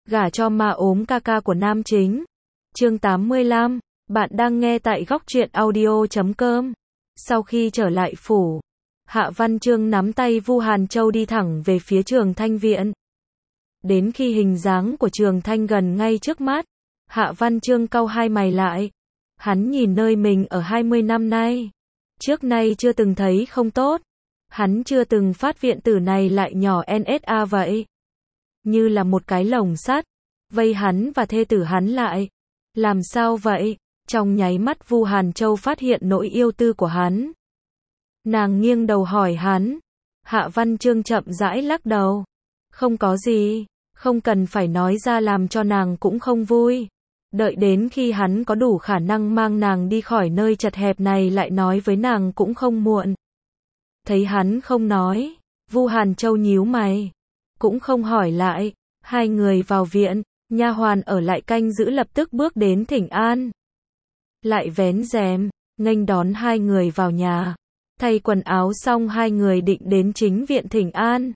Gả cho ma ốm ca ca của nam chính. Chương 85, bạn đang nghe tại góc truyện audio.com. Sau khi trở lại phủ, Hạ Văn Chương nắm tay Vu Hàn Châu đi thẳng về phía Trường Thanh Viện. Đến khi hình dáng của Trường Thanh gần ngay trước mắt, Hạ Văn Chương cau hai mày lại. Hắn nhìn nơi mình ở 20 năm nay. Trước nay chưa từng thấy không tốt. Hắn chưa từng phát viện tử này lại nhỏ NSA vậy. Như là một cái lồng sắt, vây hắn và thê tử hắn lại. Làm sao vậy? Trong nháy mắt Vu Hàn Châu phát hiện nỗi yêu tư của hắn. Nàng nghiêng đầu hỏi hắn. Hạ Văn Chương chậm rãi lắc đầu. Không có gì, không cần phải nói ra làm cho nàng cũng không vui. Đợi đến khi hắn có đủ khả năng mang nàng đi khỏi nơi chật hẹp này lại nói với nàng cũng không muộn. Thấy hắn không nói, Vu Hàn Châu nhíu mày, cũng không hỏi lại. Hai người vào viện, nha hoàn ở lại canh giữ lập tức bước đến thỉnh an. Lại vén rèm, nghênh đón hai người vào nhà. Thay quần áo xong hai người định đến chính viện thỉnh an.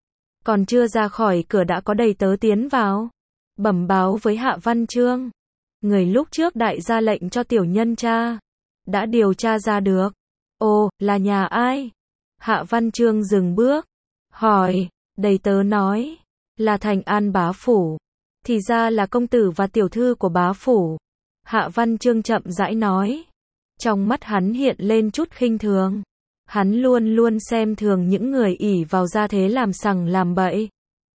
Còn chưa ra khỏi cửa đã có đầy tớ tiến vào, bẩm báo với Hạ Văn Chương. Người lúc trước đại gia lệnh cho tiểu nhân tra, đã điều tra ra được. Ồ, là nhà ai? Hạ Văn Chương dừng bước, hỏi. Đầy tớ nói, là Thành An bá phủ. Thì ra là công tử và tiểu thư của bá phủ. Hạ Văn Chương chậm rãi nói. Trong mắt hắn hiện lên chút khinh thường. Hắn luôn luôn xem thường những người ỷ vào gia thế làm sằng làm bậy.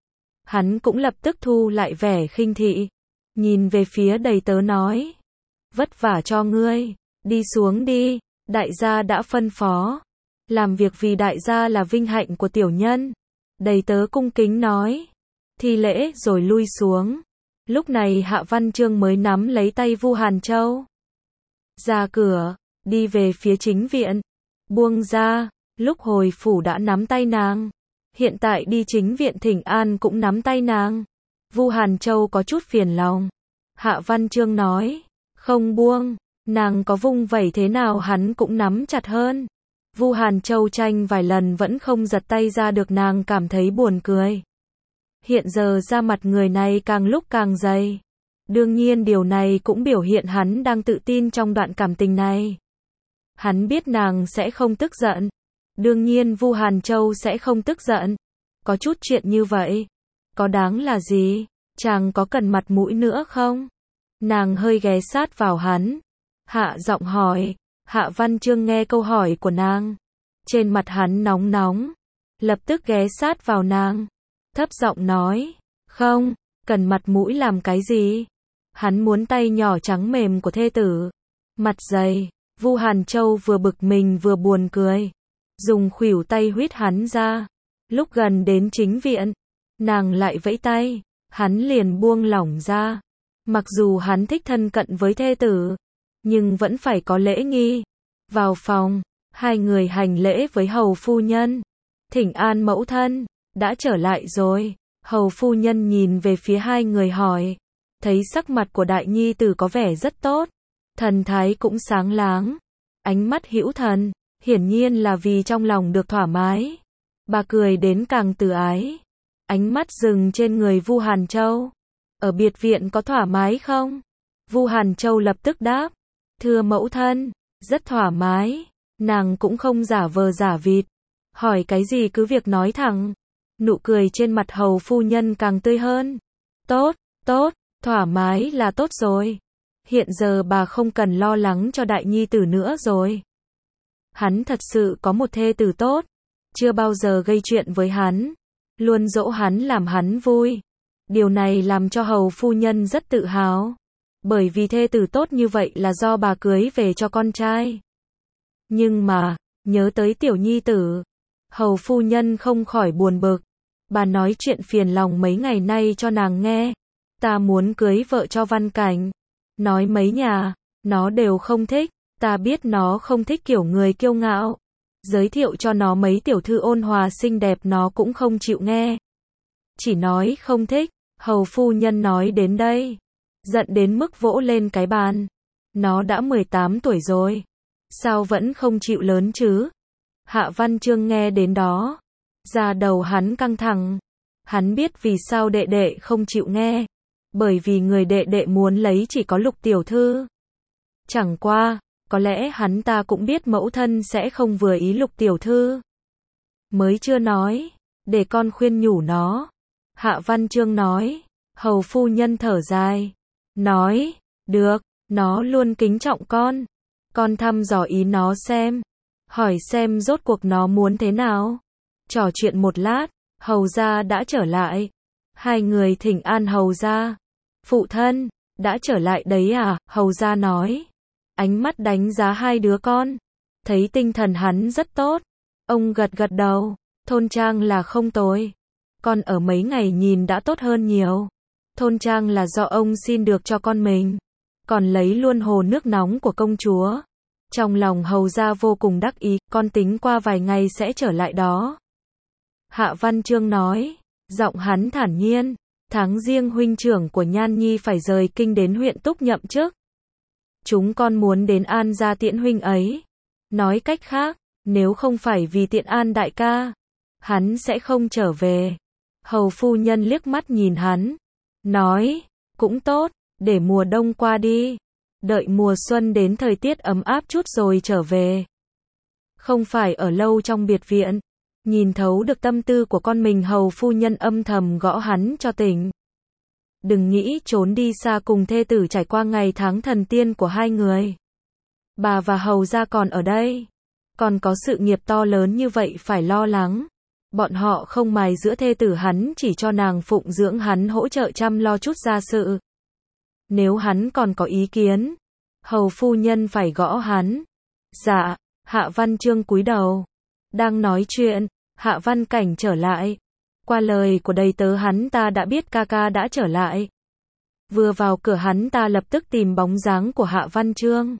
Hắn cũng lập tức thu lại vẻ khinh thị. Nhìn về phía đầy tớ nói. Vất vả cho ngươi, đi xuống đi, đại gia đã phân phó. Làm việc vì đại gia là vinh hạnh của tiểu nhân. Đầy tớ cung kính nói. Thi lễ rồi lui xuống. Lúc này Hạ Văn Chương mới nắm lấy tay Vu Hàn Châu. Ra cửa, đi về phía chính viện. Buông ra, lúc hồi phủ đã nắm tay nàng. Hiện tại đi chính viện thỉnh an cũng nắm tay nàng. Vu Hàn Châu có chút phiền lòng. Hạ Văn Chương nói, không buông, nàng có vung vẩy thế nào hắn cũng nắm chặt hơn. Vu Hàn Châu tranh vài lần vẫn không giật tay ra được, nàng cảm thấy buồn cười. Hiện giờ da mặt người này càng lúc càng dày. Đương nhiên điều này cũng biểu hiện hắn đang tự tin trong đoạn cảm tình này. Hắn biết nàng sẽ không tức giận. Đương nhiên Vu Hàn Châu sẽ không tức giận. Có chút chuyện như vậy, có đáng là gì? Chàng có cần mặt mũi nữa không? Nàng hơi ghé sát vào hắn. Hạ giọng hỏi. Hạ Văn Chương nghe câu hỏi của nàng. Trên mặt hắn nóng nóng. Lập tức ghé sát vào nàng. Thấp giọng nói. Không, cần mặt mũi làm cái gì? Hắn muốn tay nhỏ trắng mềm của thê tử. Mặt dày. Vu Hàn Châu vừa bực mình vừa buồn cười. Dùng khuỷu tay huýt hắn ra. Lúc gần đến chính viện, nàng lại vẫy tay. Hắn liền buông lỏng ra. Mặc dù hắn thích thân cận với thê tử, nhưng vẫn phải có lễ nghi. Vào phòng, hai người hành lễ với hầu phu nhân. Thỉnh an mẫu thân, đã trở lại rồi. Hầu phu nhân nhìn về phía hai người hỏi. Thấy sắc mặt của đại nhi tử có vẻ rất tốt. Thần thái cũng sáng láng. Ánh mắt hữu thần, hiển nhiên là vì trong lòng được thoải mái. Bà cười đến càng từ ái. Ánh mắt dừng trên người Vu Hàn Châu. Ở biệt viện có thoải mái không? Vu Hàn Châu lập tức đáp. Thưa mẫu thân, rất thoải mái. Nàng cũng không giả vờ giả vịt. Hỏi cái gì cứ việc nói thẳng. Nụ cười trên mặt hầu phu nhân càng tươi hơn. Tốt, tốt, thoải mái là tốt rồi. Hiện giờ bà không cần lo lắng cho đại nhi tử nữa rồi. Hắn thật sự có một thê tử tốt. Chưa bao giờ gây chuyện với hắn. Luôn dỗ hắn làm hắn vui. Điều này làm cho hầu phu nhân rất tự hào. Bởi vì thê tử tốt như vậy là do bà cưới về cho con trai. Nhưng mà, nhớ tới tiểu nhi tử, hầu phu nhân không khỏi buồn bực. Bà nói chuyện phiền lòng mấy ngày nay cho nàng nghe. Ta muốn cưới vợ cho Văn Cảnh. Nói mấy nhà, nó đều không thích. Ta biết nó không thích kiểu người kiêu ngạo. Giới thiệu cho nó mấy tiểu thư ôn hòa xinh đẹp nó cũng không chịu nghe. Chỉ nói không thích. Hầu phu nhân nói đến đây, giận đến mức vỗ lên cái bàn. Nó đã 18 tuổi rồi. Sao vẫn không chịu lớn chứ? Hạ Văn Chương nghe đến đó. Da đầu hắn căng thẳng. Hắn biết vì sao đệ đệ không chịu nghe. bởi vì người đệ đệ muốn lấy chỉ có Lục tiểu thư. Chẳng qua, có lẽ hắn ta cũng biết mẫu thân sẽ không vừa ý Lục tiểu thư. Mới chưa nói, để con khuyên nhủ nó. Hạ Văn Chương nói, hầu phu nhân thở dài, nói, được, nó luôn kính trọng con thăm dò ý nó xem, hỏi xem rốt cuộc nó muốn thế nào. Trò chuyện một lát, hầu gia đã trở lại. Hai người thỉnh an hầu gia. Phụ thân, đã trở lại đấy à, hầu gia nói. Ánh mắt đánh giá hai đứa con. Thấy tinh thần hắn rất tốt. Ông gật gật đầu, thôn trang là không tồi. Con ở mấy ngày nhìn đã tốt hơn nhiều. Thôn trang là do ông xin được cho con mình. Còn lấy luôn hồ nước nóng của công chúa. Trong lòng hầu gia vô cùng đắc ý, con tính qua vài ngày sẽ trở lại đó. Hạ Văn Chương nói, giọng hắn thản nhiên, tháng riêng huynh trưởng của Nhan Nhi phải rời kinh đến huyện Túc nhậm chức. Chúng con muốn đến An gia tiễn huynh ấy. Nói cách khác, nếu không phải vì tiện An đại ca, hắn sẽ không trở về. Hầu phu nhân liếc mắt nhìn hắn, nói, cũng tốt, để mùa đông qua đi. Đợi mùa xuân đến thời tiết ấm áp chút rồi trở về. Không phải ở lâu trong biệt viện. Nhìn thấu được tâm tư của con mình, hầu phu nhân âm thầm gõ hắn cho tỉnh. Đừng nghĩ trốn đi xa cùng thê tử trải qua ngày tháng thần tiên của hai người. Bà và hầu gia còn ở đây. Còn có sự nghiệp to lớn như vậy phải lo lắng. Bọn họ không mài giữa thê tử hắn, chỉ cho nàng phụng dưỡng hắn, hỗ trợ chăm lo chút gia sự. Nếu hắn còn có ý kiến, hầu phu nhân phải gõ hắn. Dạ. Hạ Văn Chương cúi đầu. Đang nói chuyện, Hạ Văn Cảnh trở lại. Qua lời của đầy tớ hắn ta đã biết ca ca đã trở lại. Vừa vào cửa hắn ta lập tức tìm bóng dáng của Hạ Văn Chương.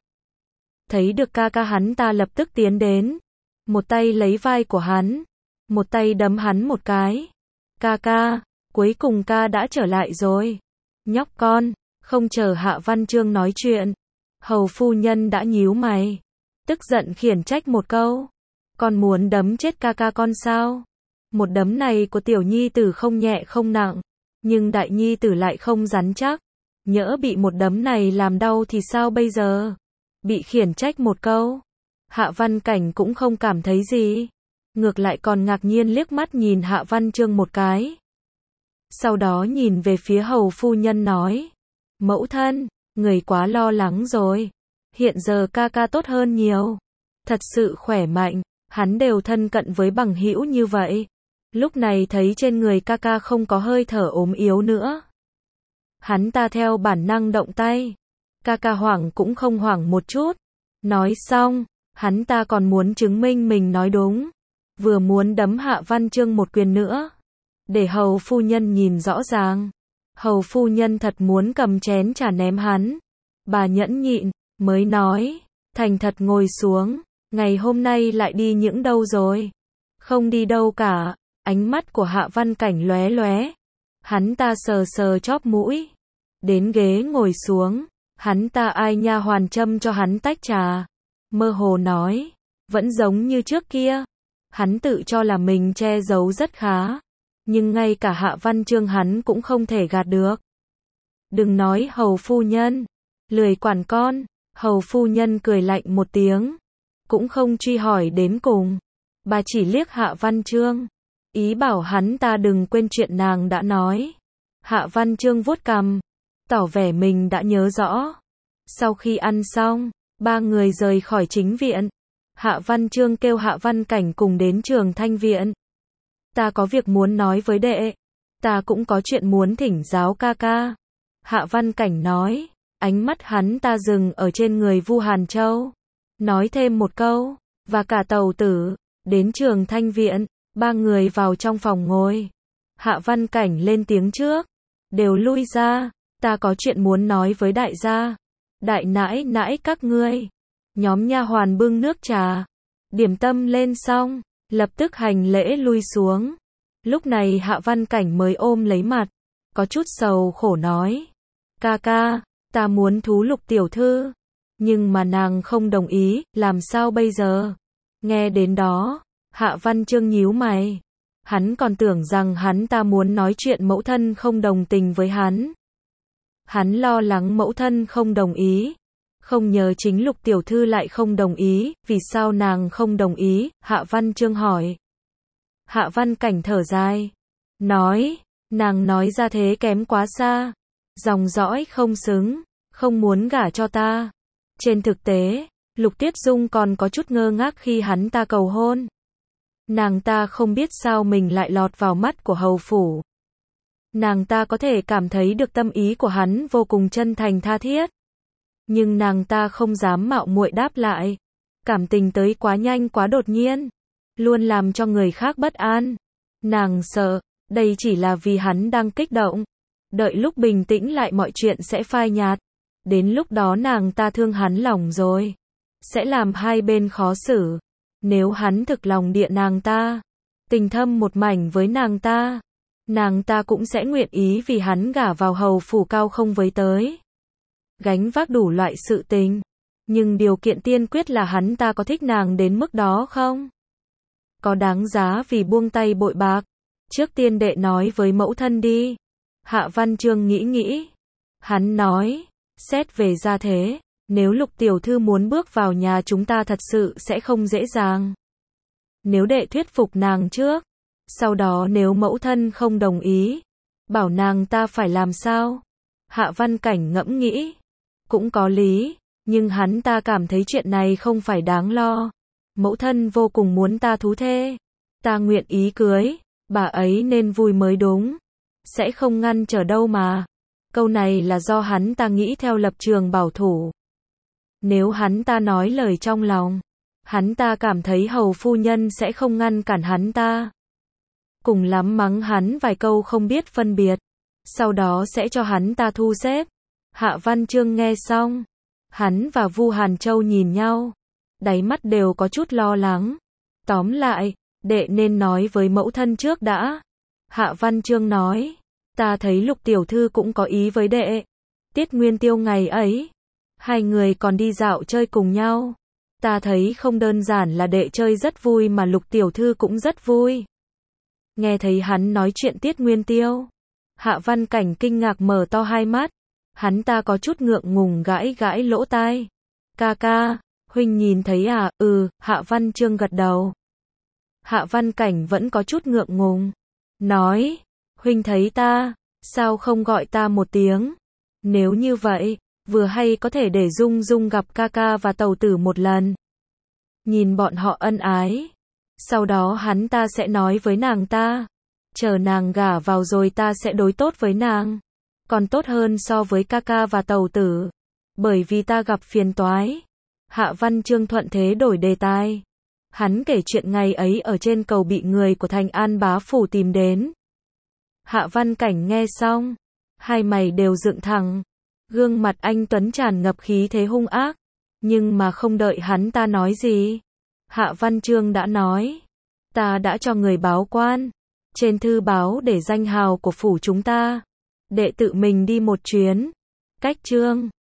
Thấy được ca ca hắn ta lập tức tiến đến. Một tay lấy vai của hắn. Một tay đấm hắn một cái. Ca ca, cuối cùng ca đã trở lại rồi. Nhóc con, không chờ Hạ Văn Chương nói chuyện. Hầu phu nhân đã nhíu mày. Tức giận khiển trách một câu. Con muốn đấm chết ca ca con sao? Một đấm này của tiểu nhi tử không nhẹ không nặng. Nhưng đại nhi tử lại không rắn chắc. Nhỡ bị một đấm này làm đau thì sao bây giờ? Bị khiển trách một câu. Hạ Văn Cảnh cũng không cảm thấy gì. Ngược lại còn ngạc nhiên liếc mắt nhìn Hạ Văn Chương một cái. Sau đó nhìn về phía hầu phu nhân nói. Mẫu thân, người quá lo lắng rồi. Hiện giờ ca ca tốt hơn nhiều. Thật sự khỏe mạnh. Hắn đều thân cận với bằng hữu như vậy. Lúc này thấy trên người ca ca không có hơi thở ốm yếu nữa. Hắn ta theo bản năng động tay. Ca ca hoảng cũng không hoảng một chút. Nói xong, hắn ta còn muốn chứng minh mình nói đúng. Vừa muốn đấm Hạ Văn Chương một quyền nữa. Để hầu phu nhân nhìn rõ ràng. Hầu phu nhân thật muốn cầm chén trà ném hắn. Bà nhẫn nhịn, mới nói. Thành thật ngồi xuống. Ngày hôm nay lại đi những đâu rồi? Không đi đâu cả. Ánh mắt của Hạ Văn Cảnh lóe lóe. Hắn ta sờ sờ chóp mũi. Đến ghế ngồi xuống. Hắn ta ai nha hoàn châm cho hắn tách trà. Mơ hồ nói. Vẫn giống như trước kia. Hắn tự cho là mình che giấu rất khá. Nhưng ngay cả Hạ Văn Chương hắn cũng không thể gạt được. Đừng nói hầu phu nhân. Lười quản con. Hầu phu nhân cười lạnh một tiếng. Cũng không truy hỏi đến cùng. Bà chỉ liếc Hạ Văn Chương. Ý bảo hắn ta đừng quên chuyện nàng đã nói. Hạ Văn Chương vuốt cằm. Tỏ vẻ mình đã nhớ rõ. Sau khi ăn xong, ba người rời khỏi chính viện. Hạ Văn Chương kêu Hạ Văn Cảnh cùng đến Trường Thanh viện. Ta có việc muốn nói với đệ. Ta cũng có chuyện muốn thỉnh giáo ca ca. Hạ Văn Cảnh nói. Ánh mắt hắn ta dừng ở trên người Vu Hàn Châu. Nói thêm một câu. Và cả tàu tử. Đến Trường Thanh viện. Ba người vào trong phòng ngồi. Hạ Văn Cảnh lên tiếng trước. Đều lui ra. Ta có chuyện muốn nói với đại gia. Đại nãi nãi các ngươi. Nhóm nha hoàn bưng nước trà. Điểm tâm lên xong. Lập tức hành lễ lui xuống. Lúc này Hạ Văn Cảnh mới ôm lấy mặt. Có chút sầu khổ nói. Ca ca, ta muốn thú Lục tiểu thư. Nhưng mà nàng không đồng ý, làm sao bây giờ? Nghe đến đó, Hạ Văn Chương nhíu mày. Hắn còn tưởng rằng hắn ta muốn nói chuyện mẫu thân không đồng tình với hắn. Hắn lo lắng mẫu thân không đồng ý. Không ngờ chính Lục tiểu thư lại không đồng ý, vì sao nàng không đồng ý? Hạ Văn Chương hỏi. Hạ Văn Cảnh thở dài, nói, nàng nói ra thế kém quá xa, dòng dõi không xứng, không muốn gả cho ta. Trên thực tế, Lục Tiết Dung còn có chút ngơ ngác khi hắn ta cầu hôn. Nàng ta không biết sao mình lại lọt vào mắt của hầu phủ. Nàng ta có thể cảm thấy được tâm ý của hắn vô cùng chân thành tha thiết. Nhưng nàng ta không dám mạo muội đáp lại. Cảm tình tới quá nhanh quá đột nhiên, luôn làm cho người khác bất an. Nàng sợ, đây chỉ là vì hắn đang kích động. Đợi lúc bình tĩnh lại mọi chuyện sẽ phai nhạt. Đến lúc đó nàng ta thương hắn lòng rồi, sẽ làm hai bên khó xử. Nếu hắn thực lòng địa nàng ta, tình thâm một mảnh với nàng ta cũng sẽ nguyện ý vì hắn gả vào hầu phủ cao không với tới. Gánh vác đủ loại sự tình. Nhưng điều kiện tiên quyết là hắn ta có thích nàng đến mức đó không? Có đáng giá vì buông tay bội bạc? Trước tiên đệ nói với mẫu thân đi. Hạ Văn Chương nghĩ. Hắn nói, xét về gia thế, nếu Lục tiểu thư muốn bước vào nhà chúng ta thật sự sẽ không dễ dàng. Nếu đệ thuyết phục nàng trước, sau đó nếu mẫu thân không đồng ý, bảo nàng ta phải làm sao? Hạ Văn Cảnh ngẫm nghĩ, cũng có lý, nhưng hắn ta cảm thấy chuyện này không phải đáng lo. Mẫu thân vô cùng muốn ta thú thê, ta nguyện ý cưới, bà ấy nên vui mới đúng, sẽ không ngăn trở đâu mà. Câu này là do hắn ta nghĩ theo lập trường bảo thủ. Nếu hắn ta nói lời trong lòng, hắn ta cảm thấy hầu phu nhân sẽ không ngăn cản hắn ta. Cùng lắm mắng hắn vài câu không biết phân biệt, sau đó sẽ cho hắn ta thu xếp. Hạ Văn Chương nghe xong, hắn và Vu Hàn Châu nhìn nhau, đáy mắt đều có chút lo lắng. Tóm lại, đệ nên nói với mẫu thân trước đã. Hạ Văn Chương nói, ta thấy Lục tiểu thư cũng có ý với đệ. Tiết Nguyên Tiêu ngày ấy, hai người còn đi dạo chơi cùng nhau. Ta thấy không đơn giản là đệ chơi rất vui mà Lục tiểu thư cũng rất vui. Nghe thấy hắn nói chuyện Tiết Nguyên Tiêu, Hạ Văn Cảnh kinh ngạc mở to hai mắt. Hắn ta có chút ngượng ngùng gãi lỗ tai. Ca ca, huynh nhìn thấy à? Hạ Văn Chương gật đầu. Hạ Văn Cảnh vẫn có chút ngượng ngùng, nói, huynh thấy ta, sao không gọi ta một tiếng? Nếu như vậy, vừa hay có thể để Dung Dung gặp ca ca và tẩu tử một lần. Nhìn bọn họ ân ái. Sau đó hắn ta sẽ nói với nàng ta, chờ nàng gả vào rồi ta sẽ đối tốt với nàng. Còn tốt hơn so với ca ca và tẩu tử. Bởi vì ta gặp phiền toái. Hạ Văn Chương thuận thế đổi đề tài. Hắn kể chuyện ngày ấy ở trên cầu bị người của Thành An bá phủ tìm đến. Hạ Văn Cảnh nghe xong, hai mày đều dựng thẳng. Gương mặt anh tuấn tràn ngập khí thế hung ác. Nhưng mà không đợi hắn ta nói gì, Hạ Văn Chương đã nói, ta đã cho người báo quan. Trên thư báo để danh hào của phủ chúng ta. Đệ tự mình đi một chuyến. Cách chương